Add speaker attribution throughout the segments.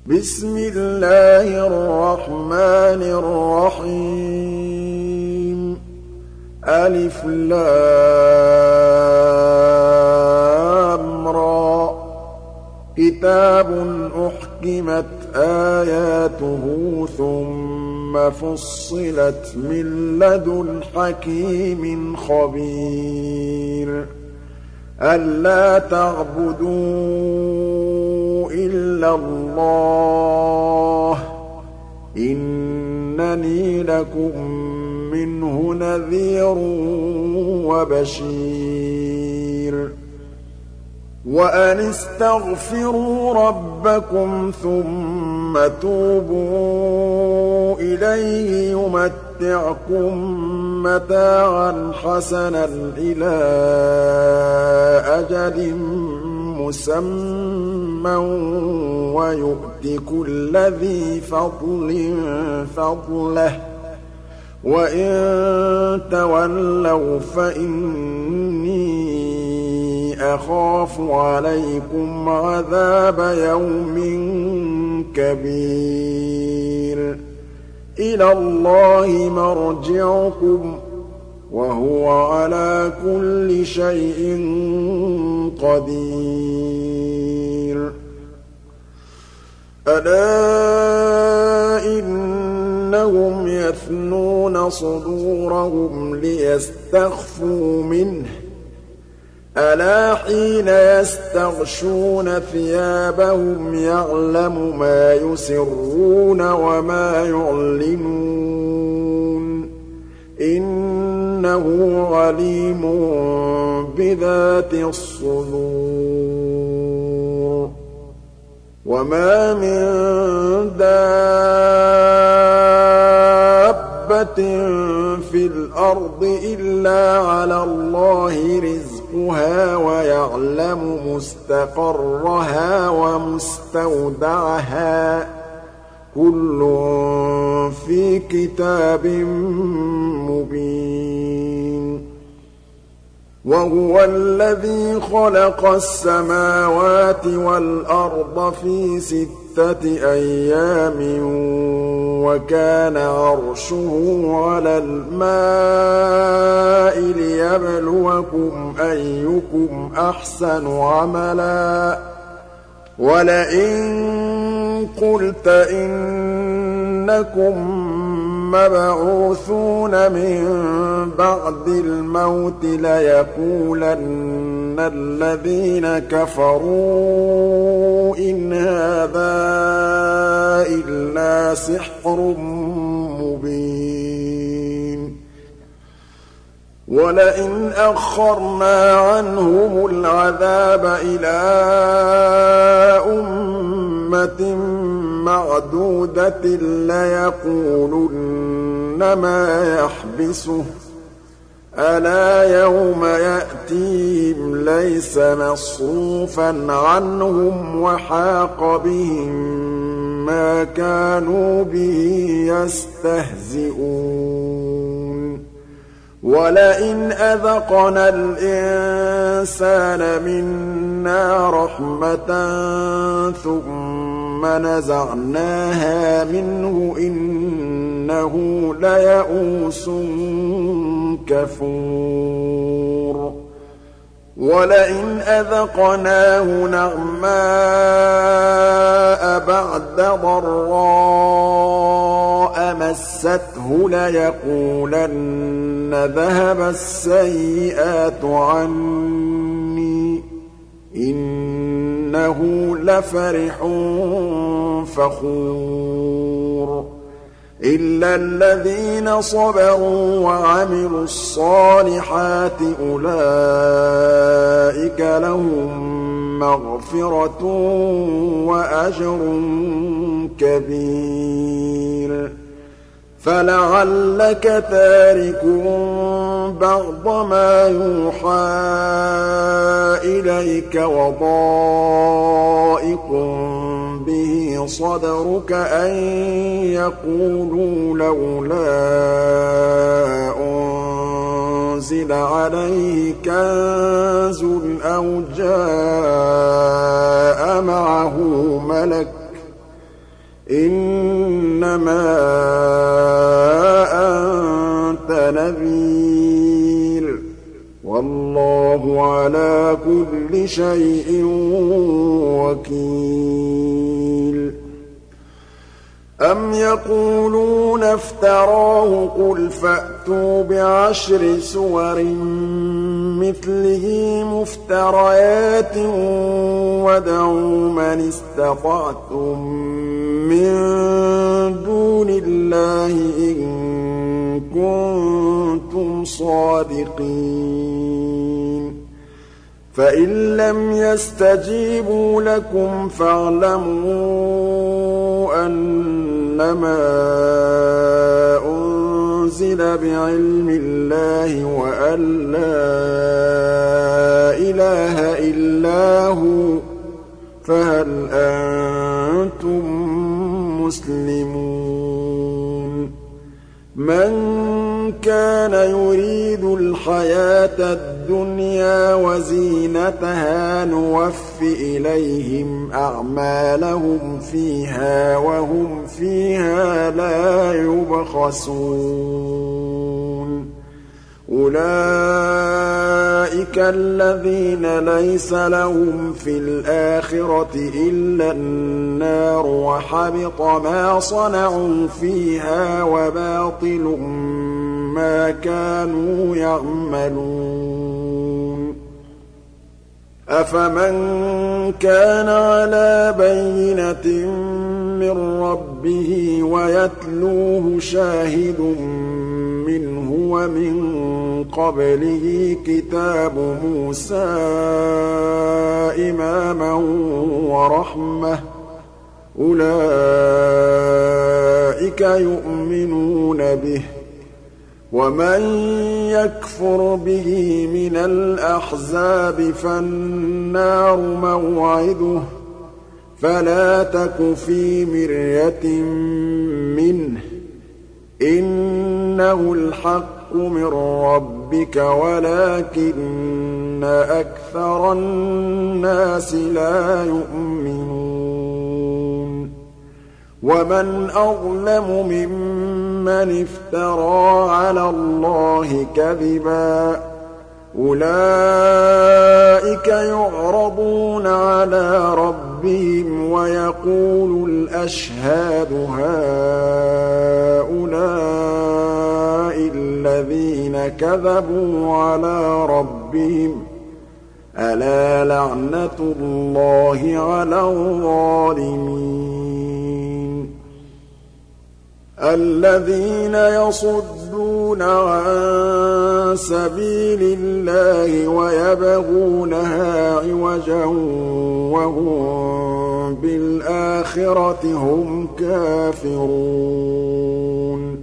Speaker 1: بسم الله الرحمن الرحيم ألف لام را كتاب أحكمت آياته ثم فصلت من لدن حكيم خبير ألا تعبدوا إلا الله إنني لكم منه نذير وبشير وأن استغفروا ربكم ثم توبوا إليه يمتعكم متاعا حسنا إلى أجل مسمى ويؤت كل ذي فضل فضله وإن تولوا فإني أخاف عليكم عذاب يوم كبير إلى الله مرجعكم وهو على كل شيء قدير ألا إنهم يثنون صدورهم ليستخفوا منه ألا حين يستغشون ثيابهم يعلم ما يسرون وما يعلنون إنه عليم بذات الصدور وما من دابة في الأرض إلا على الله رزقها ويعلم مستقرها ومستودعها كل في كتاب مبين وهو الذي خلق السماوات والأرض في 6 أيام وكان عرشه على الماء ليبلوكم أيكم أحسن عملا ولئن قلت إنكم مبعوثون من بعد الموت ليقولن الذين كفروا إن هذا إلا سحر مبين ولئن أخرنا عنهم العذاب إلى أمة معدودة ليقولن ما يحبسه ألا يوم يأتيهم ليس مصروفا عنهم وحاق بهم ما كانوا به يستهزئون ولئن أذقنا الإنسان منا رحمة ثم نزعناها منه إنه ليئوس كفور ولئن أذقناه نعماء بعد ضراء مسته ليقولن ذهب السيئات عني إنه لفرح فخور إلا الذين صبروا وعملوا الصالحات أولئك لهم مغفرة وأجر كبير فلعلك تارك بعض ما يوحى إليك وضائق به صدرك أن يقولوا لولا أنزل عليه كنز أو جاء معه ملك إِنَّمَا أَنتَ نَذِيرٌ وَاللَّهُ عَلَىٰ كُلِّ شَيْءٍ وَكِيلٌ أَمْ يَقُولُونَ افْتَرَاهُ ۖ قُلْ فَأْتُوا بِعَشْرِ سُوَرٍ مِّثْلِهِ مُفْتَرَيَاتٍ وَادْعُوا مَنِ اسْتَطَعْتُم مِّن دُونِ اللَّهِ إِن كُنتُمْ صَادِقِينَ فَإِن لَّمْ يَسْتَجِيبُوا لَكُمْ فَاعْلَمُوا أَنَّمَا أُنزِلَ بِعِلْمِ اللَّهِ وَأَن لَّا إِلَٰهَ إِلَّا هُوَ فَهَلْ أَنتُم مُّسْلِمُونَ مَن كَانَ يُرِيدُ الْحَيَاةَ الدُّنْيَا وَزِينَتَهَا نُوَفِّ إِلَيْهِمْ أَعْمَالَهُمْ فِيهَا وَهُمْ فِيهَا لَا يُبْخَسُونَ أُولَٰئِكَ الَّذِينَ لَيْسَ لَهُمْ فِي الْآخِرَةِ إِلَّا النَّارُ وَحَبِطَ مَا صَنَعُوا فِيهَا وَبَاطِلٌ مَّا كَانُوا يَعْمَلُونَ أَفَمَن كَانَ عَلَىٰ بَيِّنَةٍ مِّن رَّبِّهِ وَيَتْلُوهُ شَاهِدٌ مِّنْهُ وَمِن قَبْلِهِ كِتَابُ مُوسَىٰ إِمَامًا وَرَحْمَةً أُولَٰئِكَ يُؤْمِنُونَ بِهِ ۚ وَمَن يَكْفُرْ بِهِ مِنَ الْأَحْزَابِ فَالنَّارُ مَوْعِدُهُ ۚ فَلَا تَكُ فِي مِرْيَةٍ مِّنْهُ ۚ إِنَّهُ الْحَقُّ مِن رَّبِّكَ وَلَٰكِنَّ أَكْثَرَ النَّاسِ لَا يُؤْمِنُونَ وَمَنْ أَظْلَمُ مِمَّنِ افْتَرَىٰ عَلَى اللَّهِ كَذِبًا ۚ أُولَٰئِكَ يُعْرَضُونَ عَلَىٰ رَبِّهِمْ وَيَقُولُ الْأَشْهَادُ هَٰؤُلَاءِ الَّذِينَ كَذَبُوا عَلَىٰ رَبِّهِمْ ۚ أَلَا لَعْنَةُ اللَّهِ عَلَى الظَّالِمِينَ الَّذِينَ يَصُدُّونَ عَن سَبِيلِ اللَّهِ وَيَبْغُونَهَا عِوَجًا وَهُم بِالْآخِرَةِ هُمْ كَافِرُونَ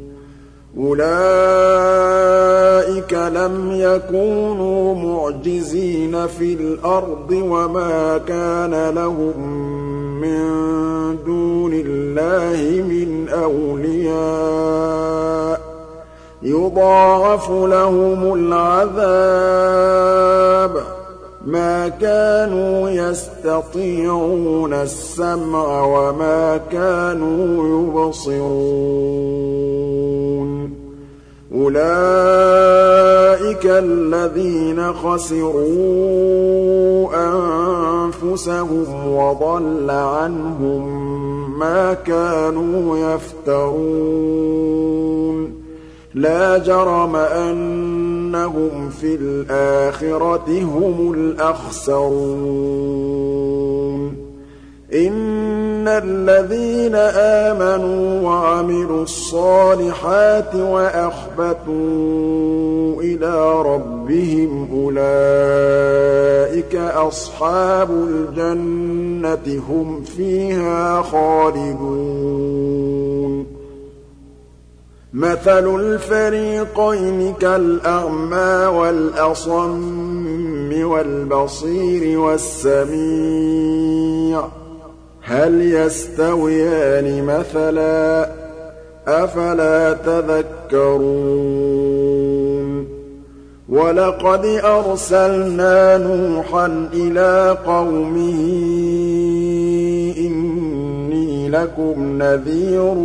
Speaker 1: أُولَٰئِكَ لَمْ يَكُونُوا مُعْجِزِينَ فِي الْأَرْضِ وَمَا كَانَ لَهُم مِّن دُونِ اللَّهِ مِنْ أَوْلِيَاءَ ۘ يُضَاعَفُ لَهُمُ الْعَذَابُ ۚ مَا كَانُوا يَسْتَطِيعُونَ السَّمْعَ وَمَا كَانُوا يُبْصِرُونَ أُولَٰئِكَ الَّذِينَ خَسِرُوا أَنفُسَهُمْ وَضَلَّ عَنْهُم مَّا كَانُوا يَفْتَرُونَ لَا جَرَمَ أَنَّهُمْ فِي الْآخِرَةِ هُمُ الْأَخْسَرُونَ إِنَّ الَّذِينَ آمَنُوا وَعَمِلُوا الصَّالِحَاتِ وَأَخْبَتُوا إِلَىٰ رَبِّهِمْ أُولَٰئِكَ أَصْحَابُ الْجَنَّةِ هُمْ فِيهَا خَالِدُونَ مَثَلُ الْفَرِيقَيْنِ كَالْأَعْمَىٰ وَالْأَصَمِّ وَالْبَصِيرِ وَالسَّمِيعِ ۚ هَلْ يَسْتَوِيَانِ مَثَلًا ۚ أَفَلَا تَذَكَّرُونَ وَلَقَدْ أَرْسَلْنَا نُوحًا إِلَىٰ قَوْمِهِ إِنِّي لَكُمْ نَذِيرٌ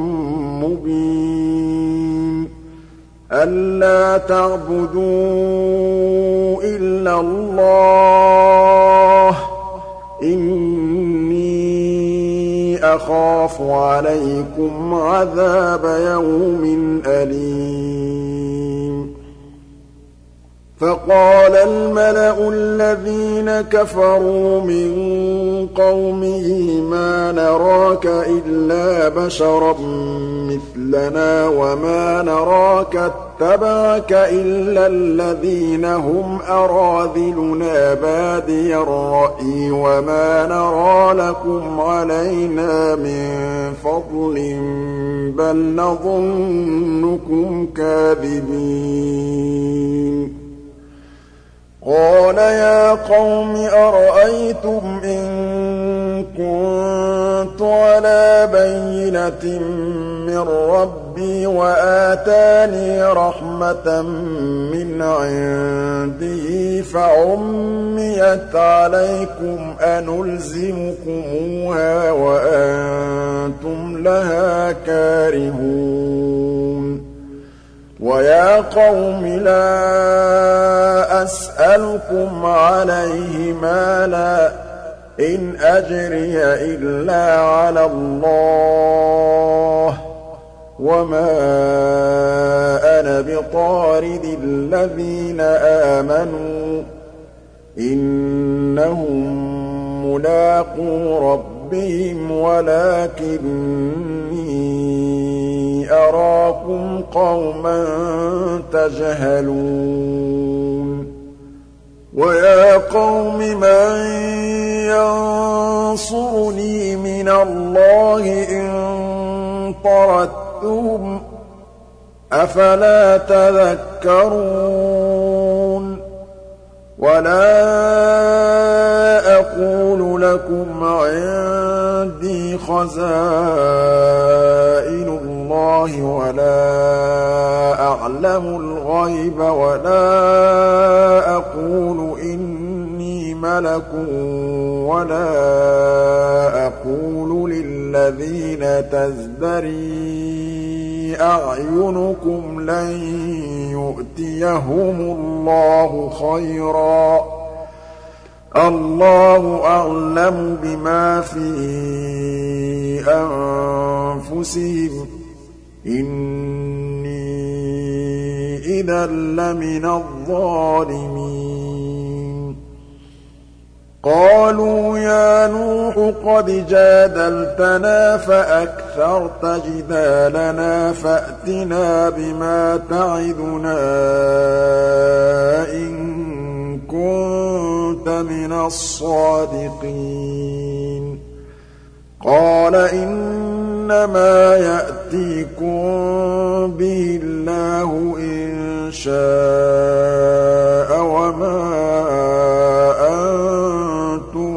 Speaker 1: مُّبِينٌ أَلَّا تَعْبُدُوا إِلَّا اللَّهَ إِنِّي أَخَافُ عَلَيْكُمْ عَذَابَ يَوْمٍ أَلِيمٍ فَقَالَ الْمَلَأُ الَّذِينَ كَفَرُوا مِن قَوْمِهِ مَا نَرَاكَ إِلَّا بَشَرًا مِّثْلَنَا وَمَا نَرَاكَ اتَّبَعَكَ إِلَّا الَّذِينَ هُمْ أَرَاذِلُنَا بَادِيَ الرَّأْيِ وَمَا نَرَىٰ لَكُمْ عَلَيْنَا مِن فَضْلٍ بَلْ نَظُنُّكُمْ كَاذِبِينَ قَالَ يَا قَوْمِ أَرَأَيْتُمْ إِن كُنتُ عَلَىٰ بَيِّنَةٍ مِّن رَّبِّي وَآتَانِي رَحْمَةً مِّنْ عِندِهِ فَعُمِّيَتْ عَلَيْكُمْ أَنُلْزِمُكُمُوهَا وَأَنتُمْ لَهَا كَارِهُونَ وَيَا قَوْمِ لَا أَسْأَلُكُمْ عَلَيْهِ مَالًا إِنْ أَجْرِيَ إِلَّا عَلَى اللَّهِ وَمَا أَنَا بِطَارِدِ الَّذِينَ آمَنُوا إِنَّهُم مُّلَاقُو رَبِّهِمْ وَلَٰكِنِّي أَرَاكُمْ قَوْمًا تَجْهَلُونَ وَيَا قَوْمِ مَن يَنصُرُنِي مِنَ اللَّهِ إِن طَرَدتُّهُمْ ۚ أَفَلَا تَذَكَّرُونَ وَلَا أَقُولُ لَكُمْ عِندِي خَزَائِنُ اللَّهِ وَلَا أَعْلَمُ الْغَيْبَ وَلَا أَقُولُ إِنِّي مَلَكٌ وَلَا أَقُولُ لِلَّذِينَ تَزْدَرِي أَعْيُنُكُمْ لَن يُؤْتِيَهُمُ اللَّهُ خَيْرًا ۖ اللَّهُ أَعْلَمُ بِمَا فِي أَنفُسِهِمْ ۖ إِنِّي إِذًا لَّمِنَ الظَّالِمِينَ قَالُوا يَا نُوحُ قَدْ جَادَلْتَنَا فَأَكْثَرْتَ جِدَالَنَا فَأْتِنَا بِمَا تَعِدُنَا إِن كُنتَ مِنَ الصَّادِقِينَ قَالَ إِنَّمَا يَأْتِيكُم بِهِ اللَّهُ إِن شَاءَ وَمَا أَنتُم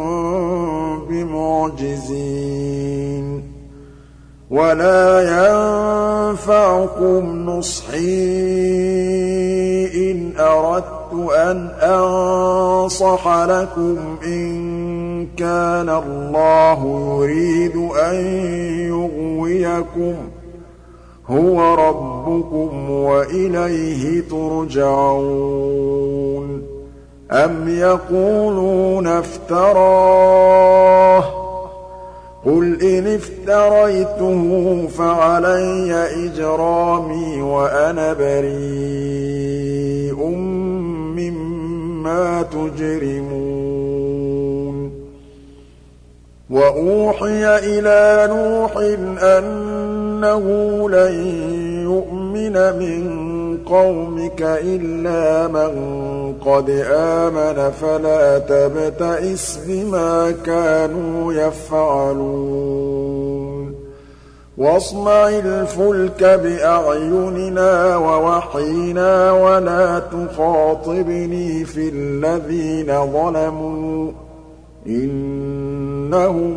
Speaker 1: بِمُعْجِزِينَ وَلَا يَنفَعُكُمْ نُصْحِي إِنْ أَرَدتُّ أَنْ أَنصَحَ لَكُمْ إِن كَانَ اللَّهُ يُرِيدُ أَن يُغْوِيَكُمْ هُوَ رَبُّكُمْ وَإِلَيْهِ تُرْجَعُونَ أَمْ يَقُولُونَ افْتَرَاهُ ۖ قُلْ إِنِ افْتَرَيْتُهُ فَعَلَيَّ إِجْرَامِي وَأَنَا بَرِيءٌ مِّمَّا تُجْرِمُونَ وَأُوحِيَ إِلَىٰ نُوحٍ أَنَّهُ لَن يُؤْمِنَ مِن قَوْمِكَ إِلَّا مَن قَدْ آمَنَ فَلَا تَبْتَئِسْ بِمَا كَانُوا يَفْعَلُونَ وَاصْنَعِ الْفُلْكَ بِأَعْيُنِنَا وَوَحْيِنَا وَلَا تُخَاطِبْنِي فِي الَّذِينَ ظَلَمُوا إِنَّهُم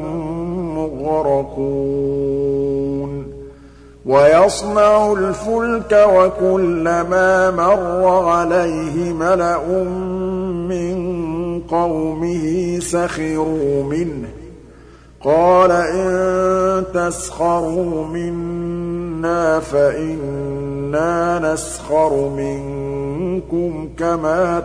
Speaker 1: مُّغْرَقُونَ وَيَصْنَعُ الْفُلْكَ وَكُلَّمَا مَرَّ عَلَيْهِ مَلَأٌ مِّن قَوْمِهِ سَخِرُوا مِنْهُ قَالَ إِن تَسْخَرُوا مِنَّا فَإِنَّا نَسْخَرُ مِنكُمْ كَمَا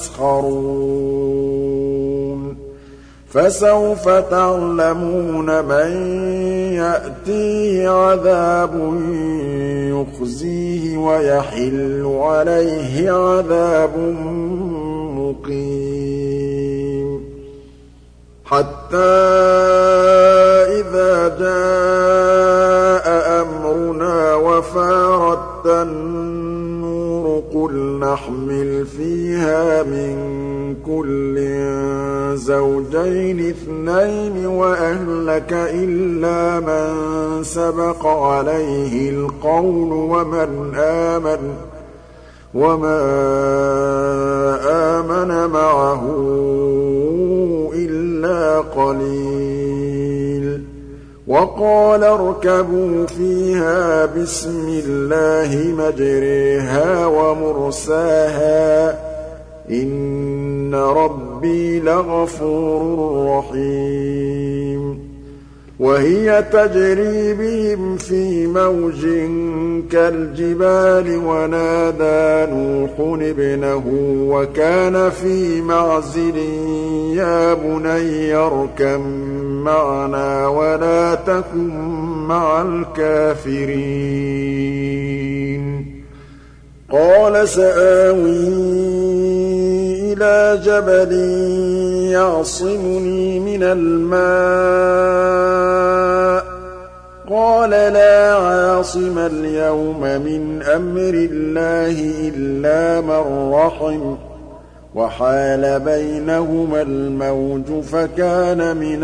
Speaker 1: تَسْخَرُونَ فَسَوْفَ تَعْلَمُونَ مَن يَأْتِيهِ عَذَابٌ يُخْزِيهِ وَيَحِلُّ عَلَيْهِ عَذَابٌ مُّقِيمٌ حَتَّىٰ إِذَا جَاءَ أَمْرُنَا وَفَارَتِ النُّورُ قُلْ نَحْمِلُ فِيهَا مِن كُلٍّ زَوْجَيْنِ اثْنَيْنِ وَأَهْلَكَ إِلَّا مَن سَبَقَ عَلَيْهِ الْقَوْلُ وَمَا آمَنَ مَعَهُ إِلَّا قَلِيلٌ وَقَالَ ارْكَبُوا فِيهَا بِسْمِ اللَّهِ مَجْرَاهَا وَمُرْسَاهَا ۚ إِنَّ رَبِّي لَغَفُورٌ رَّحِيمٌ وَهِيَ تَجْرِي بِهِمْ فِي مَوْجٍ كَالْجِبَالِ وَنَادَىٰ نُوحٌ ابْنَهُ وَكَانَ فِي مَعْزِلٍ يَا بُنَيَّ ارْكَب مَّعَنَا وَلَا تَكُن مَّعَ الْكَافِرِينَ قَالَ سَآوِي إِلَىٰ جَبَلٍ يَعْصِمُنِي مِنَ الْمَاءِ ۚ قَالَ لَا عَاصِمَ الْيَوْمَ مِنْ أَمْرِ اللَّهِ إِلَّا مَن رَّحِمَ ۚ وَحَالَ بَيْنَهُمَا الْمَوْجُ فَكَانَ مِنَ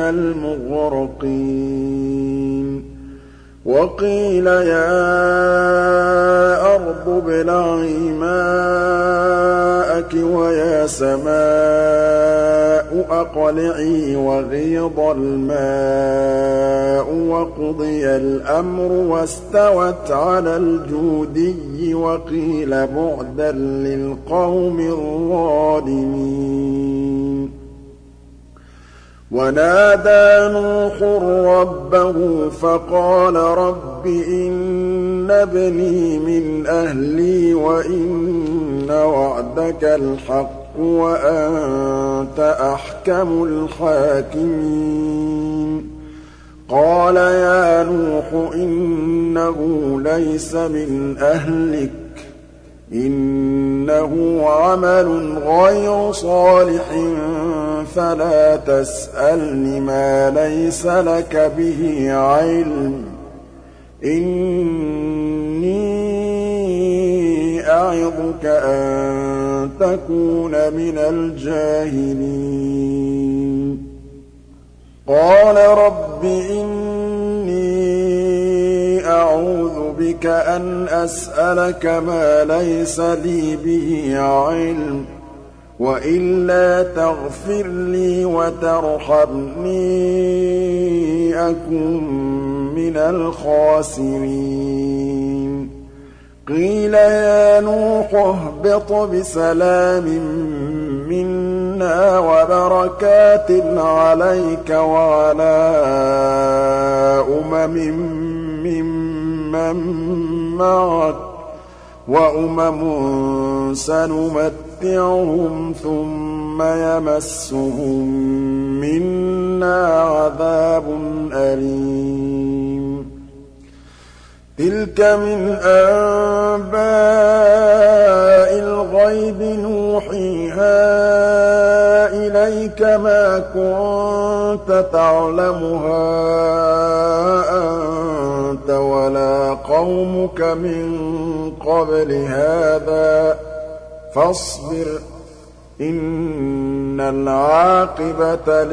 Speaker 1: الْمُغْرَقِينَ وَقِيلَ يَا أَرْضُ ابْلَعِي مَاءَكِ وَيَا سَمَاءُ أَقْلِعِي وَغِيضَ الْمَاءُ وَقُضِيَ الْأَمْرُ وَاسْتَوَتْ عَلَى الْجُودِيِّ وَقِيلَ بُعْدًا لِّلْقَوْمِ الظَّالِمِينَ ونادى نوح ربه فقال رب إن ابني من أهلي وإن وعدك الحق وأنت أحكم الحاكمين قال يا نوح إنه ليس من أهلك إنه عمل غير صالح فلا تسألني ما ليس لك به علم إني أعظك أن تكون من الجاهلين قال رب إني أعوذ بك أن أسألك ما ليس لي به علم وإلا تغفر لي وترحمني أكن من الخاسرين قيل يا نوح اهبط بسلام منا وبركات عليك وعلى ممن معك وأمم سنمتعهم ثم يمسهم منا عذاب أليم تلك من أنباء الغيب نوحيها إليك ما كنت تعلمها أنت ولا قومك من قبل هذا فاصبر إن العاقبة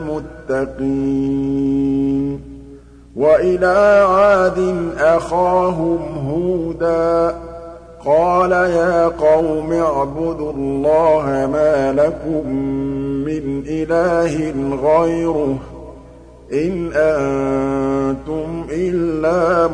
Speaker 1: للمتقين وإلى عاد أخاهم هودا قال يا قوم اعبدوا الله ما لكم من إله غيره إن أنتم إلا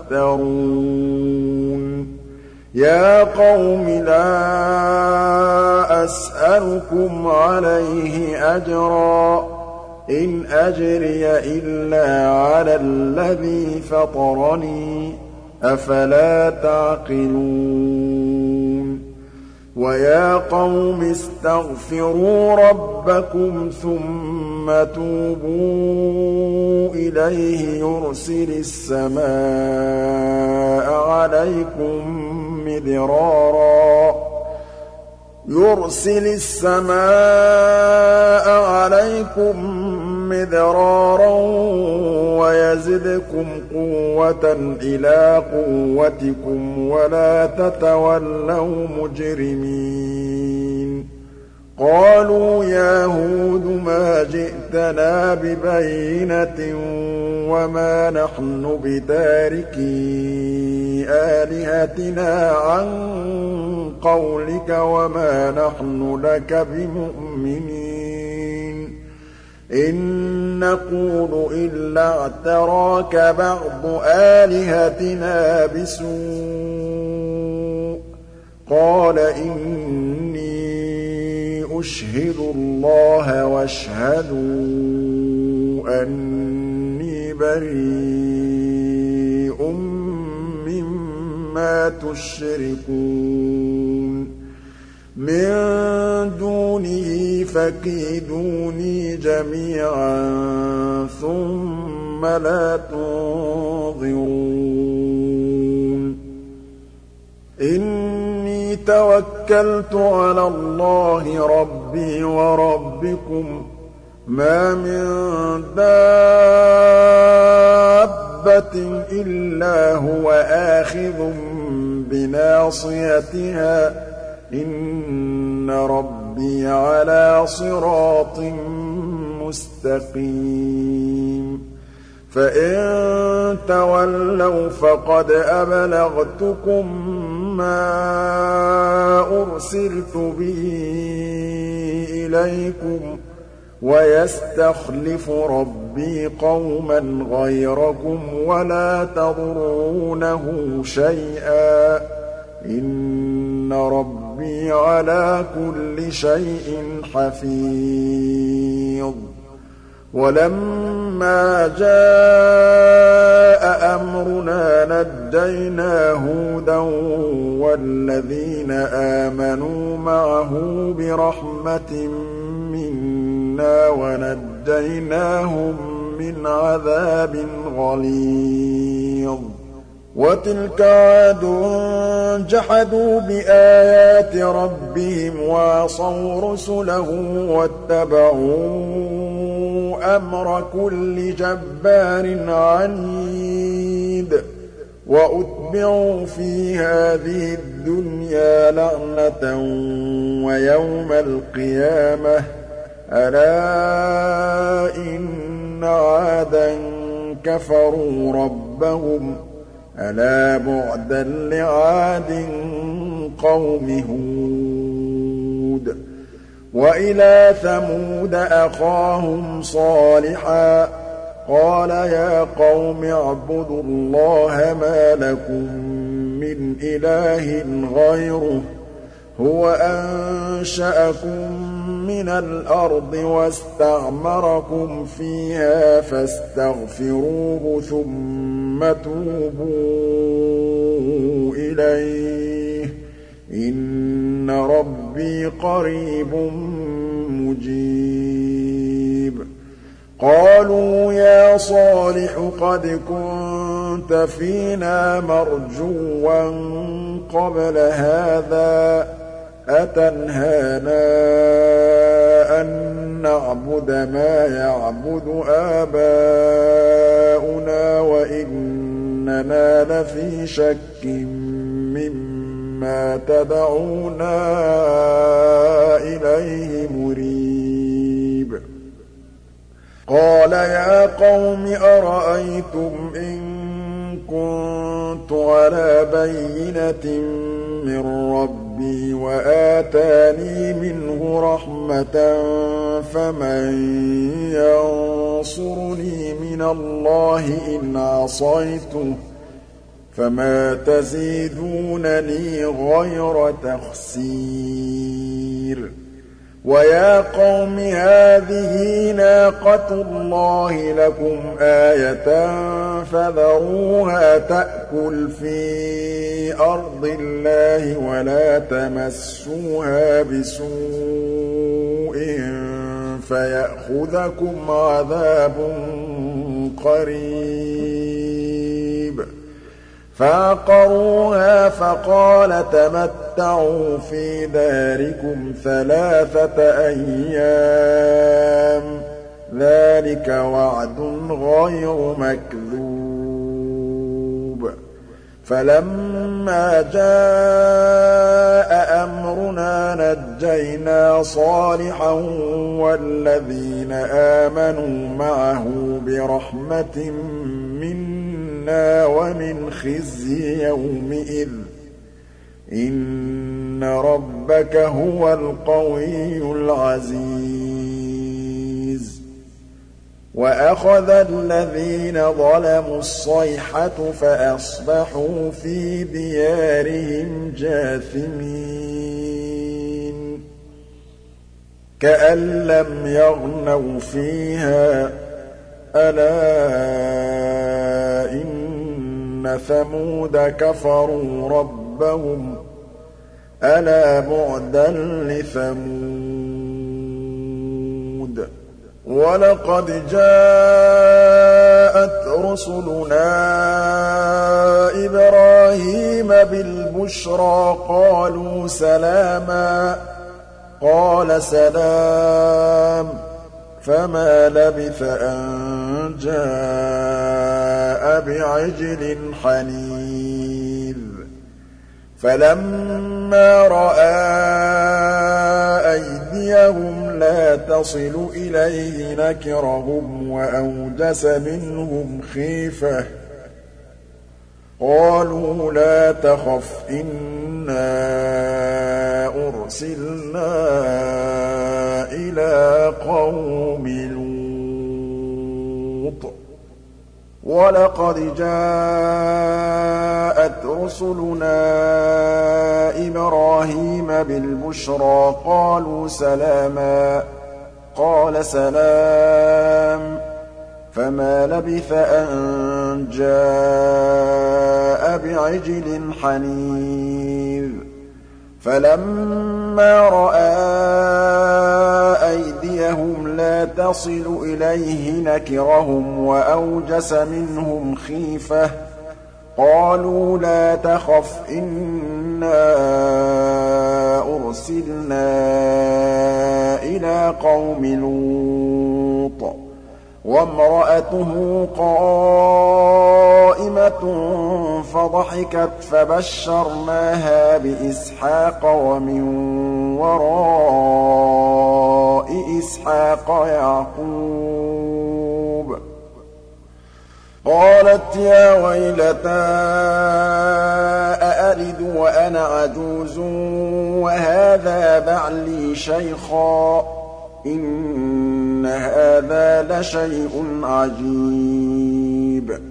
Speaker 1: مفترون يا قوم لا أسألكم عليه أجرا إِنْ أَجْرِيَ إِلَّا عَلَى الَّذِي فَطَرَنِي ۚ أَفَلَا تَعْقِلُونَ وَيَا قَوْمِ اسْتَغْفِرُوا رَبَّكُمْ ثُمَّ تُوبُوا إِلَيْهِ يُرْسِلِ السَّمَاءَ عَلَيْكُم مِّدْرَارًا وَيَزِدْكُمْ قُوَّةً إِلَىٰ قُوَّتِكُمْ وَلَا تَتَوَلَّوْا مُجْرِمِينَ قَالُوا يَا هُودُ مَا جِئْتَنَا بِبَيِّنَةٍ وَمَا نَحْنُ بِتَارِكِي آلِهَتِنَا عَن قَوْلِكَ وَمَا نَحْنُ لَكَ بِمُؤْمِنِينَ إِن نَّقُولُ إِلَّا اعْتَرَاكَ بَعْضُ آلِهَتِنَا بِسُوءٍ ۗ قَالَ إِنِّي أُشْهِدُ اللَّهَ وَاشْهَدُوا أَنِّي بَرِيءٌ مِّمَّا تُشْرِكُونَ مِن دُونِهِ فَكِيدُونِي جَمِيعًا ثُمَّ لَا تُنظِرُونِ إِنِّي تَوَكَّلْتُ عَلَى اللَّهِ رَبِّي وَرَبِّكُم مَّا مِن دَابَّةٍ إِلَّا هُوَ آخِذٌ بِنَاصِيَتِهَا ۚ إِنَّ رَبِّي عَلَىٰ صِرَاطٍ مُّسْتَقِيمٍ فَإِن تَوَلَّوْا فَقَدْ أَبْلَغْتُكُم مَّا أُرْسِلْتُ بِهِ إِلَيْكُمْ ۚ وَيَسْتَخْلِفُ رَبِّي قَوْمًا غَيْرَكُمْ وَلَا تَضُرُّونَهُ شَيْئًا ۚ إِنَّ رَبِّي عَلَىٰ كُلِّ شَيْءٍ حَفِيظٌ وَلَمَّا جَاءَ أَمْرُنَا نَجَّيْنَا هُودًا وَالَّذِينَ آمَنُوا مَعَهُ بِرَحْمَةٍ مِّنَّا وَنَجَّيْنَاهُم مِّنْ عَذَابٍ غَلِيظٍ وَتِلْكَ عَادٌ جَحَدُوا بِآيَاتِ رَبِّهِمْ وَعَصَوْا رُسُلَهُ وَاتَّبَعُوا أَمْرَ كُلِّ جَبَّارٍ عَنِيدٍ وَأُتْبِعُوا فِي هَٰذِهِ الدُّنْيَا لَعْنَةً وَيَوْمَ الْقِيَامَةِ ۗ أَلَا إِنَّ عَادًا كَفَرُوا رَبَّهُمْ ۗ أَلَا بُعْدًا لِّعَادٍ قَوْمِ هُودٍ وَإِلَىٰ ثَمُودَ أَخَاهُمْ صَالِحًا ۗ قَالَ يَا قَوْمِ اعْبُدُوا اللَّهَ مَا لَكُم مِّنْ إِلَٰهٍ غَيْرُهُ ۖ هُوَ أَنشَأَكُم مِّنَ الْأَرْضِ وَاسْتَعْمَرَكُمْ فِيهَا فَاسْتَغْفِرُوهُ ثُمَّ تُوبُوا إِلَيْهِ ۚ إِنَّ رَبِّي قَرِيبٌ مُّجِيبٌ قَالُوا يَا صَالِحُ قَدْ كُنتَ فِينَا مَرْجُوًّا قَبْلَ هَٰذَا ۖ أَتَنْهَانَا أَن نَّعْبُدَ مَا يَعْبُدُ آبَاؤُنَا وَإِنَّنَا لَفِي شَكٍّ مِّمَّا تَدْعُونَا إِلَيْهِ مُرِيبٍ قَالَ يَا قَوْمِ أَرَأَيْتُمْ إِن كُنتُ عَلَىٰ بَيِّنَةٍ مِّن رَّبِّي وَآتَانِي مِنْهُ رَحْمَةً فَمَن يَنصُرُنِي مِنَ اللَّهِ إِنْ عَصَيْتُهُ ۖ فَمَا تَزِيدُونَنِي غَيْرَ تَخْسِيرٍ وَيَا قَوْمِ هَٰذِهِ نَاقَةُ اللَّهِ لَكُمْ آيَةً فَذَرُوهَا تَأْكُلْ فِي أَرْضِ اللَّهِ وَلَا تَمَسُّوهَا بِسُوءٍ فَيَأْخُذَكُمْ عَذَابٌ قَرِيبٌ فَعَقَرُوهَا فَقَالَ تَمَتَّعُوا فِي دَارِكُمْ 3 أَيَّامٍ ۚ ذَٰلِكَ وَعْدٌ غَيْرُ مَكْذُوبٍ فَلَمَّا جَاءَ أَمْرُنَا نَجَّيْنَا صَالِحًا وَالَّذِينَ آمَنُوا مَعَهُ بِرَحْمَةٍ مِّنَّا وَمِنْ خِزْيِ يَوْمِئِذٍ ۗ إِنَّ رَبَّكَ هُوَ الْقَوِيُّ الْعَزِيزُ وَأَخَذَ الَّذِينَ ظَلَمُوا الصَّيْحَةُ فَأَصْبَحُوا فِي دِيَارِهِمْ جَاثِمِينَ كَأَن لَّمْ يَغْنَوْا فِيهَا ۗ أَلَا إِنَّ ثَمُودَ كَفَرُوا رَبَّهُمْ ۗ أَلَا بُعْدًا لِّثَمُودَ وَلَقَدْ جَاءَتْ رُسُلُنَا إِبْرَاهِيمَ بِالْبُشْرَىٰ قَالُوا سَلَامًا ۖ قَالَ سَلَامٌ ۖ فَمَا لَبِثَ أَن جَاءَ بِعِجْلٍ حَنِيذٍ فَلَمَّا رَأَىٰ أَيْدِيَهُمْ لَا تَصِلُ إِلَيْهِ نَكِرَهُمْ وَأَوْجَسَ مِنْهُمْ خِيفَةً ۚ قَالُوا لَا تَخَفْ إِنَّا أُرْسِلْنَا إِلَىٰ قَوْمِ لُوطٍ وَلَقَدْ جَاءَتْ رُسُلُنَا إِبْرَاهِيمَ بِالْبُشْرَىٰ قَالُوا سَلَامًا ۖ قَالَ سَلَامٌ ۖ فَمَا لَبِثَ أَن جَاءَ بِعِجْلٍ حَنِيذٍ فَلَمَّا رَأَىٰ أَيْدِيَهُمْ لَا تَصِلُ إِلَيْهِ نَكِرَهُمْ وَأَوْجَسَ مِنْهُمْ خِيفَةً ۚ قَالُوا لَا تَخَفْ إِنَّا أُرْسِلْنَا إِلَىٰ قَوْمِ لُوطٍ وَامْرَأَتُهُ قَائِمَةٌ فَضَحِكَتْ فَبَشَّرْنَاهَا بِإِسْحَاقَ وَمِن وَرَاءِ إِسْحَاقَ يَعْقُوبَ قَالَتْ يَا وَيْلَتَىٰ أَأَلِدُ وَأَنَا عَجُوزٌ وَهَٰذَا بَعْلِي شَيْخًا ۖ إِنَّ هَٰذَا لَشَيْءٌ عَجِيبٌ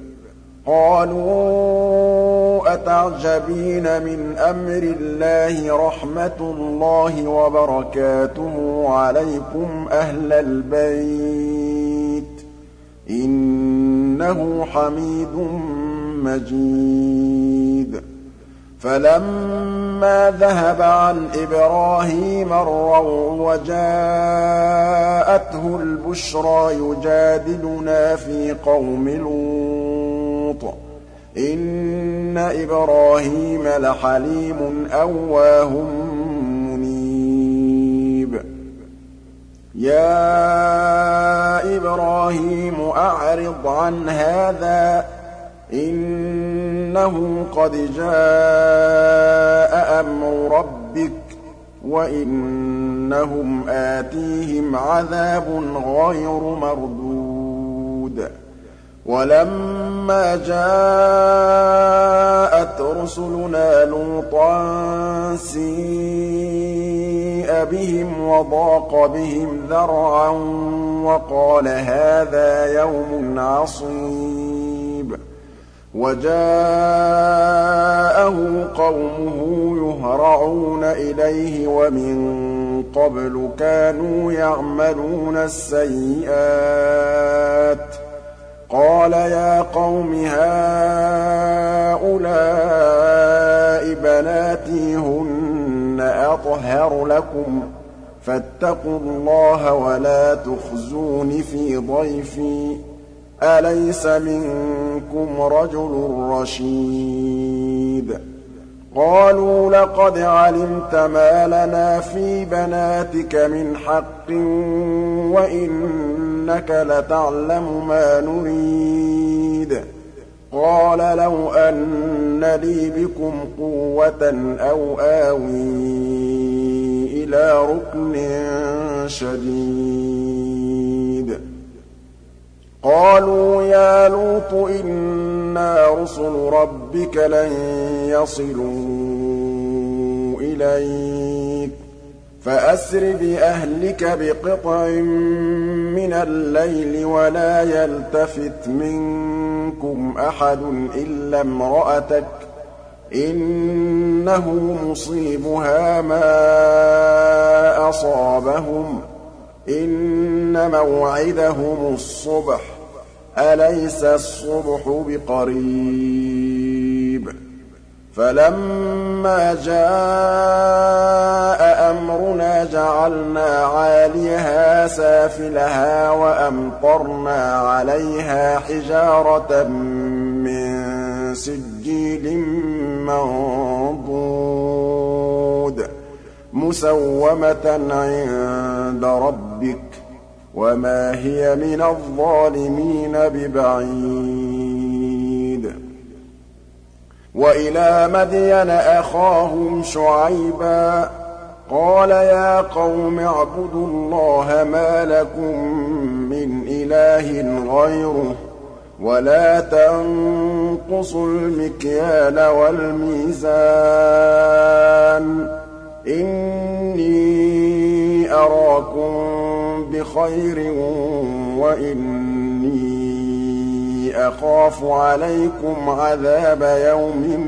Speaker 1: قَالُوا أَتَعْجَبِينَ مِنْ أَمْرِ اللَّهِ رَحْمَتُ اللَّهِ وَبَرَكَاتُهُ عَلَيْكُمْ أَهْلَ الْبَيْتِ إِنَّهُ حَمِيدٌ مَّجِيدٌ فَلَمَّا ذَهَبَ عَنْ إِبْرَاهِيمَ الرَّوْعُ وَجَاءَتْهُ الْبُشْرَىٰ يُجَادِلُنَا فِي قَوْمِ لُوطٍ إِنَّ إِبْرَاهِيمَ لَحَلِيمٌ أَوَّاهٌ مُّنِيبٌ يَا إِبْرَاهِيمُ أَعْرِضْ عَنْ هَٰذَا إِنَّهُ قَدْ جَاءَ أَمْرُ رَبِّكَ وَإِنَّهُمْ آتِيهِمْ عَذَابٌ غَيْرُ مَرْدُودٍ وَلَمَّا جَاءَتْ رُسُلُنَا لُوطًا سِيءَ بِهِمْ وَضَاقَ بِهِمْ ذَرْعًا وَقَالَ هَٰذَا يَوْمٌ عَصِيبٌ وَجَاءَهُ قَوْمُهُ يُهْرَعُونَ إِلَيْهِ وَمِن قَبْلُ كَانُوا يَعْمَلُونَ السَّيِّئَاتِ قَالَ يَا قَوْمِ هَٰؤُلَاءِ بَنَاتِي هُنَّ أَطْهَرُ لَكُمْ فَاتَّقُوا اللَّهَ وَلَا تُخْزُونِ فِي ضَيْفِي أَلَيْسَ مِنكُمْ رَجُلٌ رَّشِيدٌ قَالُوا لَقَدْ عَلِمْتَ مَا لَنَا فِي بَنَاتِكَ مِنْ حَقٍّ وَإِنَّكَ لَتَعْلَمُ مَا نُرِيدُ قَالَ لَوْ أَنَّ لِي بِكُمْ قُوَّةً أَوْ آوِي إِلَىٰ رُكْنٍ شَدِيدٍ قَالُوا يَا لُوطُ إِنَّا رُسُلُ رَبِّكَ لَن يَصِلُوا إِلَيْكَ فَأَسْرِ بِأَهْلِكَ بِقِطْعٍ مِّنَ اللَّيْلِ وَلَا يَلْتَفِتْ مِنكُمْ أَحَدٌ إِلَّا امْرَأَتَكَ إِنَّهُ مُصِيبُهَا مَا أَصَابَهُمْ إِنَّ مَوْعِدَهُمُ الصُّبْحُ أَلَيْسَ الصُّبْحُ بِقَرِيبٍ فَلَمَّا جَاءَ أَمْرُنَا جَعَلْنَا عَالِيَهَا سَافِلَهَا وَأَمْطَرْنَا عَلَيْهَا حِجَارَةً مِّن سِجِّيلٍ مَّنضُودٍ مُّسَوَّمَةً عِندَ رَبِّكَ وَمَا هِيَ مِنَ الظَّالِمِينَ بِبَعِيدٍ وَإِلَىٰ مَدْيَنَ أَخَاهُمْ شُعَيْبًا قَالَ يَا قَوْمِ اعْبُدُوا اللَّهَ مَا لَكُم مِّنْ إِلَٰهٍ غَيْرُهُ وَلَا تَنقُصُوا الْمِكْيَالَ وَالْمِيزَانَ إِنِّي أَرَاكُم بِخَيْرٍ وَإِنِّي أَخَافُ عَلَيْكُمْ عَذَابَ يَوْمٍ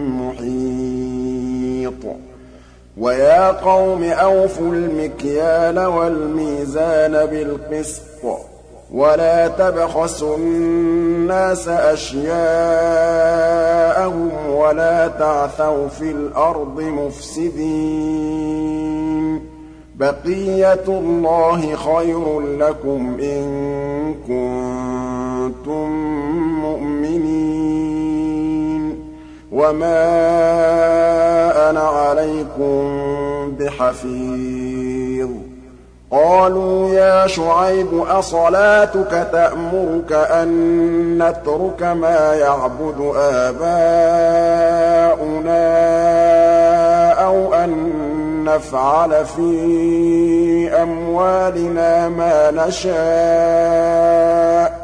Speaker 1: مُّحِيطٍ وَيَا قَوْمِ أَوْفُوا الْمِكْيَالَ وَالْمِيزَانَ بِالْقِسْطِ وَلَا تَبْخَسُوا النَّاسَ أَشْيَاءَهُمْ وَلَا تَعْثَوْا فِي الْأَرْضِ مُفْسِدِينَ بَقِيَّةُ اللَّهِ خَيْرٌ لَّكُمْ إِن كُنتُم مُّؤْمِنِينَ وَمَا أَنَا عَلَيْكُم بِحَفِيظٍ قَالُوا يَا شُعَيْبُ أَصَلَاتُكَ تَأْمُرُكَ أَن نَّتْرُكَ مَا يَعْبُدُ آبَاؤُنَا أَوْ أَن نَّفْعَلَ فِي أَمْوَالِنَا مَا نَشَاءُ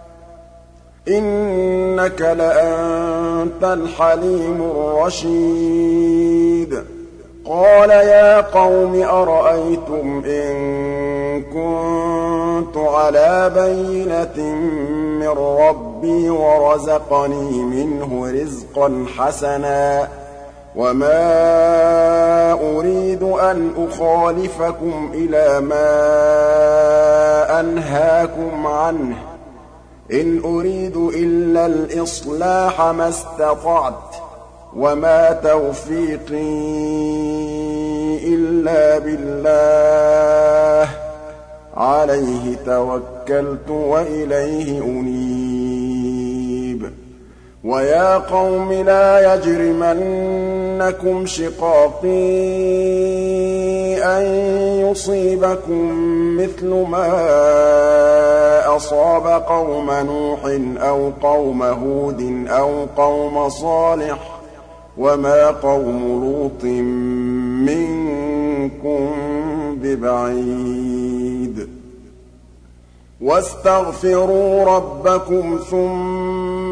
Speaker 1: إِنَّكَ لَأَنتَ الْحَلِيمُ الرَّشِيدُ قَالَ يَا قَوْمِ أَرَأَيْتُمْ إِن كُنتُ عَلَىٰ بَيِّنَةٍ مِّن رَّبِّي وَرَزَقَنِي مِنْهُ رِزْقًا حَسَنًا وَمَا أُرِيدُ أَنْ أُخَالِفَكُمْ إِلَىٰ مَا أَنْهَاكُمْ عَنْهُ إِنْ أُرِيدُ إِلَّا الْإِصْلَاحَ مَا اسْتَطَعْتُ وَمَا تَوْفِيقِي إِلَّا بِاللَّهِ عَلَيْهِ تَوَكَّلْتُ وَإِلَيْهِ أُنِيبُ وَيَا قَوْمِ لَا يَجْرِمَنَّكُمْ شِقَاقِي أَن يُصِيبَكُم مِّثْلُ مَا أَصَابَ قَوْمَ نُوحٍ أَوْ قَوْمَ هُودٍ أَوْ قَوْمَ صَالِحٍ وَمَا قَوْمُ لُوطٍ مِّنكُم بِبَعِيدٍ وَاسْتَغْفِرُوا رَبَّكُمْ ثُمَّ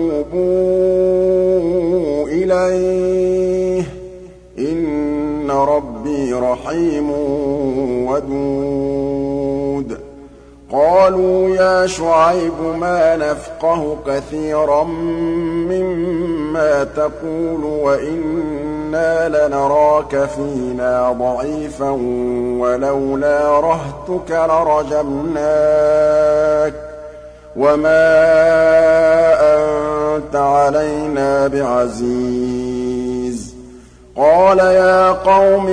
Speaker 1: تُوبُوا إِلَيْهِ إِنَّ رَبِّي رَحِيمٌ وَدُودٌ قَالُوا يَا شُعَيْبُ مَا نَفْقَهُ كَثِيرًا مِّمَّا تَقُولُ وَإِنَّا إِنَّا لَنَرَاكَ فِينَا ضَعِيفًا وَلَوْلَا رَهْطُكَ لَرَجَمْنَاكَ وَمَا أَنتَ عَلَيْنَا بِعَزِيزٍ قَالَ يَا قَوْمِ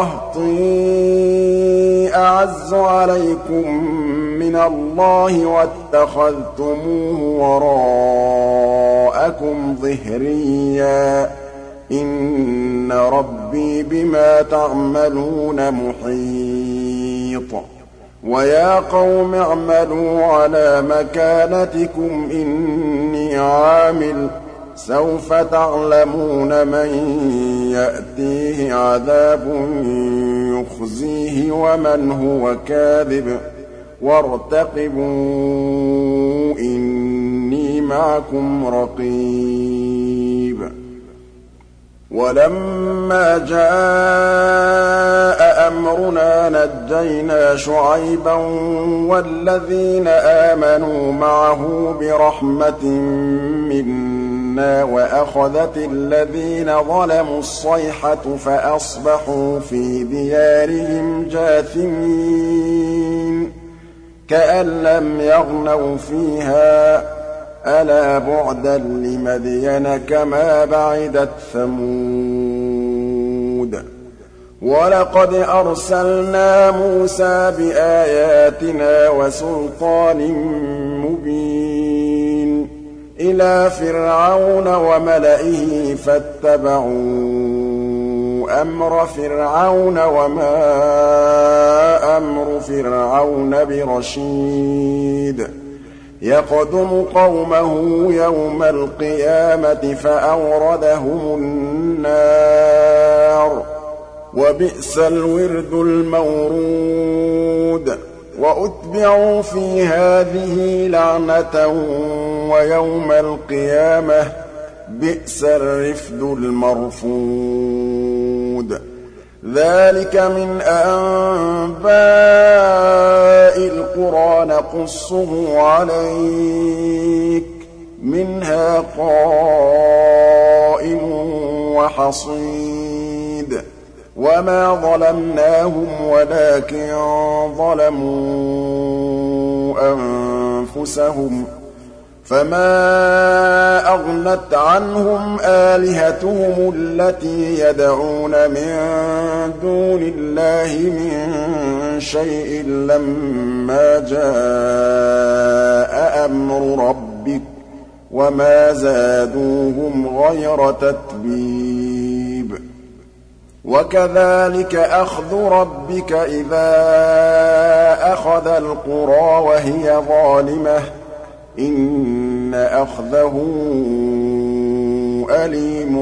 Speaker 1: أَرَهْطِي أَعَزُّ عَلَيْكُم مِّنَ اللَّهِ وَاتَّخَذْتُمُوهُ وَرَاءَكُمْ ظِهْرِيًّا إِنَّ رَبِّي بِمَا تَعْمَلُونَ مُحِيطٌ وَيَا قَوْمِ اعْمَلُوا عَلَىٰ مَكَانَتِكُمْ إِنِّي عَامِلٌ سَوْفَ تَعْلَمُونَ مَن يَأْتِيهِ عَذَابٌ يُخْزِيهِ وَمَنْ هُوَ كَاذِبٌ وَارْتَقِبُوا إِنِّي مَعَكُمْ رَقِيبٌ وَلَمَّا جَاءَ أَمْرُنَا نَجَّيْنَا شُعَيْبًا وَالَّذِينَ آمَنُوا مَعَهُ بِرَحْمَةٍ مِّنَّا وَأَخَذَتِ الَّذِينَ ظَلَمُوا الصَّيْحَةُ فَأَصْبَحُوا فِي دِيَارِهِمْ جَاثِمِينَ كَأَن لَّمْ يَغْنَوْا فِيهَا أَلَا بُعْدًا لِّمَدْيَنَ كَمَا بَعِدَتْ ثَمُودُ وَلَقَدْ أَرْسَلْنَا مُوسَىٰ بِآيَاتِنَا وَسُلْطَانٍ مُّبِينٍ إِلَىٰ فِرْعَوْنَ وَمَلَئِهِ فَاتَّبَعُوا أَمْرَ فِرْعَوْنَ وَمَا أَمْرُ فِرْعَوْنَ بِرَشِيدٍ يَقْدُمُ قَوْمَهُ يَوْمَ الْقِيَامَةِ فَأَوْرَدَهُمُ النَّارَ ۖ وَبِئْسَ الْوِرْدُ الْمَوْرُودُ وَأُتْبِعُوا فِي هَٰذِهِ لَعْنَةً وَيَوْمَ الْقِيَامَةِ ۚ بِئْسَ الرِّفْدُ الْمَرْفُودُ ذَٰلِكَ مِنْ أَنبَاءِ الْقُرَىٰ نَقُصُّهُ عَلَيْكَ ۖ مِنْهَا قَائِمٌ وَحَصِيدٌ وَمَا ظَلَمْنَاهُمْ وَلَٰكِن ظَلَمُوا أَنفُسَهُمْ فَمَا أَغْنَتْ عَنْهُمْ آلِهَتُهُمُ الَّتِي يَدْعُونَ مِن دُونِ اللَّهِ مِن شَيْءٍ لَّمَّا جَاءَ أَمْرُ رَبِّكَ وَمَا زَادُوهُمْ غَيْرَ تَتْبِيبٍ وَكَذَٰلِكَ أَخْذُ رَبِّكَ إِذَا أَخَذَ الْقُرَىٰ وَهِيَ ظَالِمَةٌ ۚ إِنَّ أَخْذَهُ أَلِيمٌ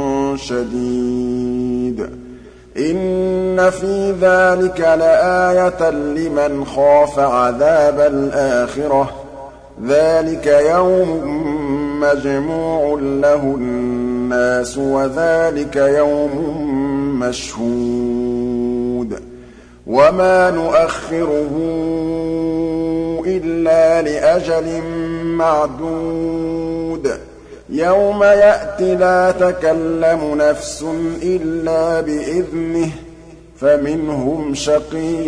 Speaker 1: شَدِيدٌ إِنَّ فِي ذَٰلِكَ لَآيَةً لِّمَنْ خَافَ عَذَابَ الْآخِرَةِ ۚ ذَٰلِكَ يَوْمٌ مَّجْمُوعٌ لَّهُ النَّاسُ وَذَٰلِكَ يَوْمٌ مَّشْهُودٌ وَمَا نُؤَخِّرُهُ إِلَّا لِأَجَلٍ مَّعْدُودٍ يَوْمَ يَأْتِ لَا تَكَلَّمُ نَفْسٌ إِلَّا بِإِذْنِهِ فَمِنْهُمْ شَقِيٌّ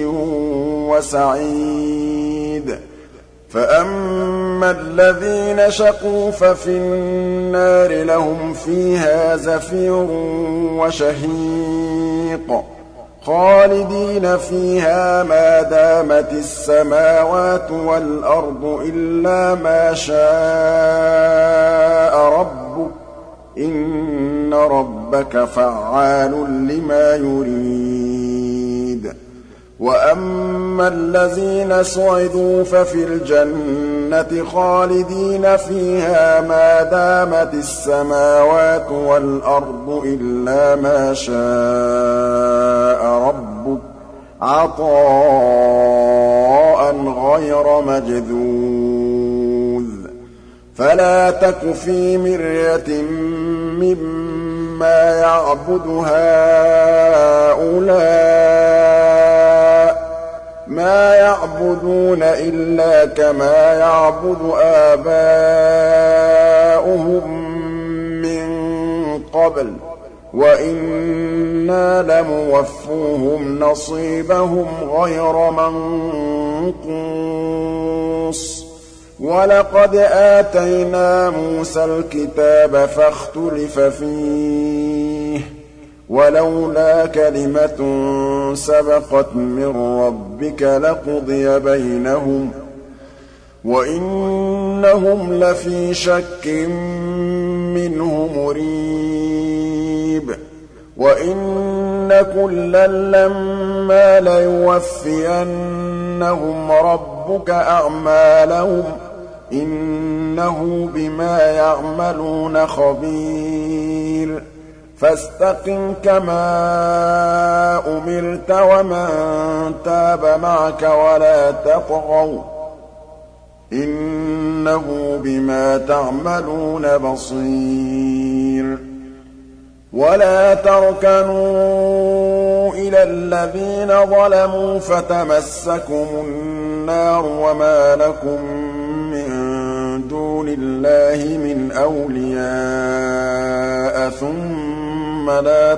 Speaker 1: وَسَعِيدٌ فَأَمَّا الَّذِينَ شَقُوا فَفِي النَّارِ لَهُمْ فِيهَا زَفِيرٌ وَشَهِيقٌ خَالِدِينَ فِيهَا مَا دَامَتِ السَّمَاوَاتُ وَالْأَرْضُ إِلَّا مَا شَاءَ رَبُّكَ ۚ إِنَّ رَبَّكَ فَعَّالٌ لِّمَا يُرِيدُ وَأَمَّا الَّذِينَ سُعِدُوا فَفِي الْجَنَّةِ خَالِدِينَ فِيهَا مَا دَامَتِ السَّمَاوَاتُ وَالْأَرْضُ إِلَّا مَا شَاءَ رَبُّكَ عَطَاءً غَيْرَ مَجْذُوذٍ فَلَا تَكُ فِي مِرْيَةٍ مِّمَّا يَعْبُدُ هَٰؤُلَاءِ ۚ مَا يَعْبُدُونَ إِلَّا كَمَا يَعْبُدُ آبَاؤُهُم مِّن قَبْلُ وَإِنَّا لَمُوَفُّوهُمْ نَصِيبَهُمْ غَيْرَ مَنقُوصٍ وَلَقَدْ آتَيْنَا مُوسَى الْكِتَابَ فَاخْتُلِفَ فِيهِ وَلَوْلَا كَلِمَةٌ سَبَقَتْ مِن رَّبِّكَ لَقُضِيَ بَيْنَهُمْ وَإِنَّهُمْ لَفِي شَكٍّ مِّنْهُ مُرِيبٍ وَإِنَّ كُلًّا لَّمَّا لَيُوَفِّيَنَّهُمْ رَبُّكَ أَعْمَالَهُمْ إِنَّهُ بِمَا يَعْمَلُونَ خَبِيرٌ فَاسْتَقِمْ كَمَا أُمِرْتَ وَمَن تَابَ مَعَكَ وَلَا تَطْغَوْا إِنَّهُ بِمَا تَعْمَلُونَ بَصِيرٌ وَلَا تَرْكَنُوا إِلَى الَّذِينَ ظَلَمُوا فَتَمَسَّكُمُ النَّارُ وَمَا لَكُم مِّن دُونِ اللَّهِ مِنْ أَوْلِيَاءَ ثُمَّ لَا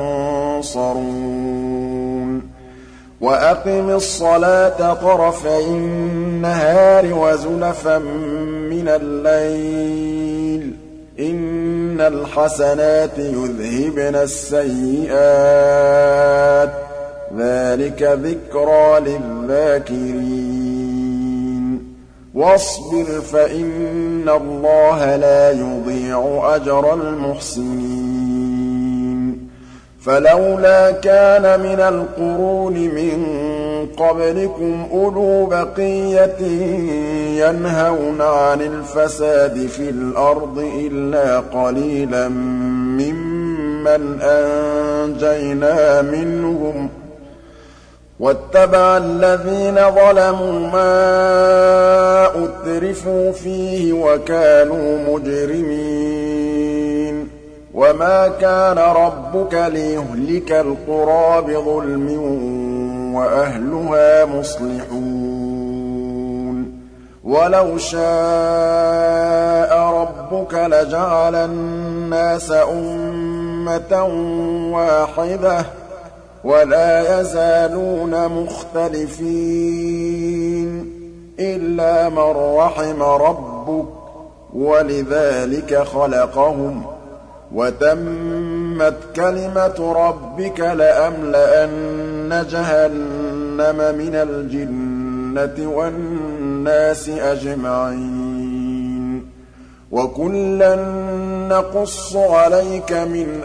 Speaker 1: تُنصَرُونَ وَأَقِمِ الصَّلَاةَ طَرَفَيِ النَّهَارِ وَزُلَفًا مِّنَ اللَّيْلِ ۚ إِنَّ الْحَسَنَاتِ يُذْهِبْنَ السَّيِّئَاتِ ۚ ذَٰلِكَ ذِكْرَىٰ لِلذَّاكِرِينَ وَاصْبِرْ فَإِنَّ اللَّهَ لَا يُضِيعُ أَجْرَ الْمُحْسِنِينَ فَلَوْلَا كَانَ مِنَ الْقُرُونِ مِن قَبْلِكُمْ أُولُو بَقِيَّةٍ يَنْهَوْنَ عَنِ الْفَسَادِ فِي الْأَرْضِ إِلَّا قَلِيلًا مِّمَّنْ أَنجَيْنَا مِنْهُمْ ۗ وَاتَّبَعَ الَّذِينَ ظَلَمُوا مَا أُتْرِفُوا فِيهِ وَكَانُوا مُجْرِمِينَ وَمَا كَانَ رَبُّكَ لِيُهْلِكَ الْقُرَىٰ بِظُلْمٍ وَأَهْلُهَا مُصْلِحُونَ وَلَوْ شَاءَ رَبُّكَ لَجَعَلَ النَّاسَ أُمَّةً وَاحِدَةً وَلَا يَزَالُونَ مُخْتَلِفِينَ إِلَّا مَن رَّحِمَ رَبُّكَ وَلِذَٰلِكَ خَلَقَهُمْ ۗ وَتَمَّتْ كَلِمَةُ رَبِّكَ لَأَمْلَأَنَّ جَهَنَّمَ مِنَ الْجِنَّةِ وَالنَّاسِ أَجْمَعِينَ وَكُلًّا نَّقُصُّ عَلَيْكَ مِنْ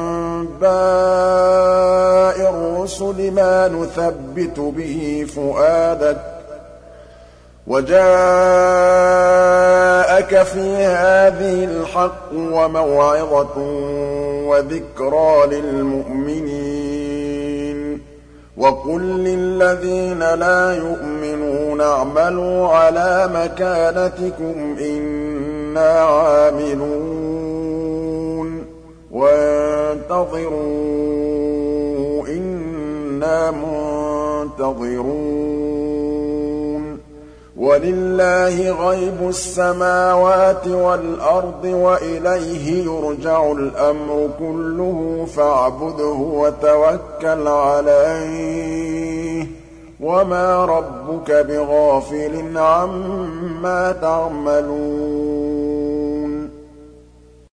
Speaker 1: أَنبَاءِ الرُّسُلِ مَا نُثَبِّتُ بِهِ فُؤَادَكَ ۖ وَجَاءَكَ فِي هَٰذِهِ الْحَقُّ وَمَوْعِظَةٌ وَذِكْرَىٰ لِلْمُؤْمِنِينَ وَقُل لِّلَّذِينَ لَا يُؤْمِنُونَ اعْمَلُوا عَلَىٰ مَكَانَتِكُمْ إِنَّا عَامِلُونَ وَانتَظِرُوا إِنَّا مُنتَظِرُونَ وَلِلَّهِ غَيْبُ السَّمَاوَاتِ وَالْأَرْضِ وَإِلَيْهِ يُرْجَعُ الْأَمْرُ كُلُّهُ فَاعْبُدْهُ وَتَوَكَّلْ عَلَيْهِ ۚ وَمَا رَبُّكَ بِغَافِلٍ عَمَّا تَعْمَلُونَ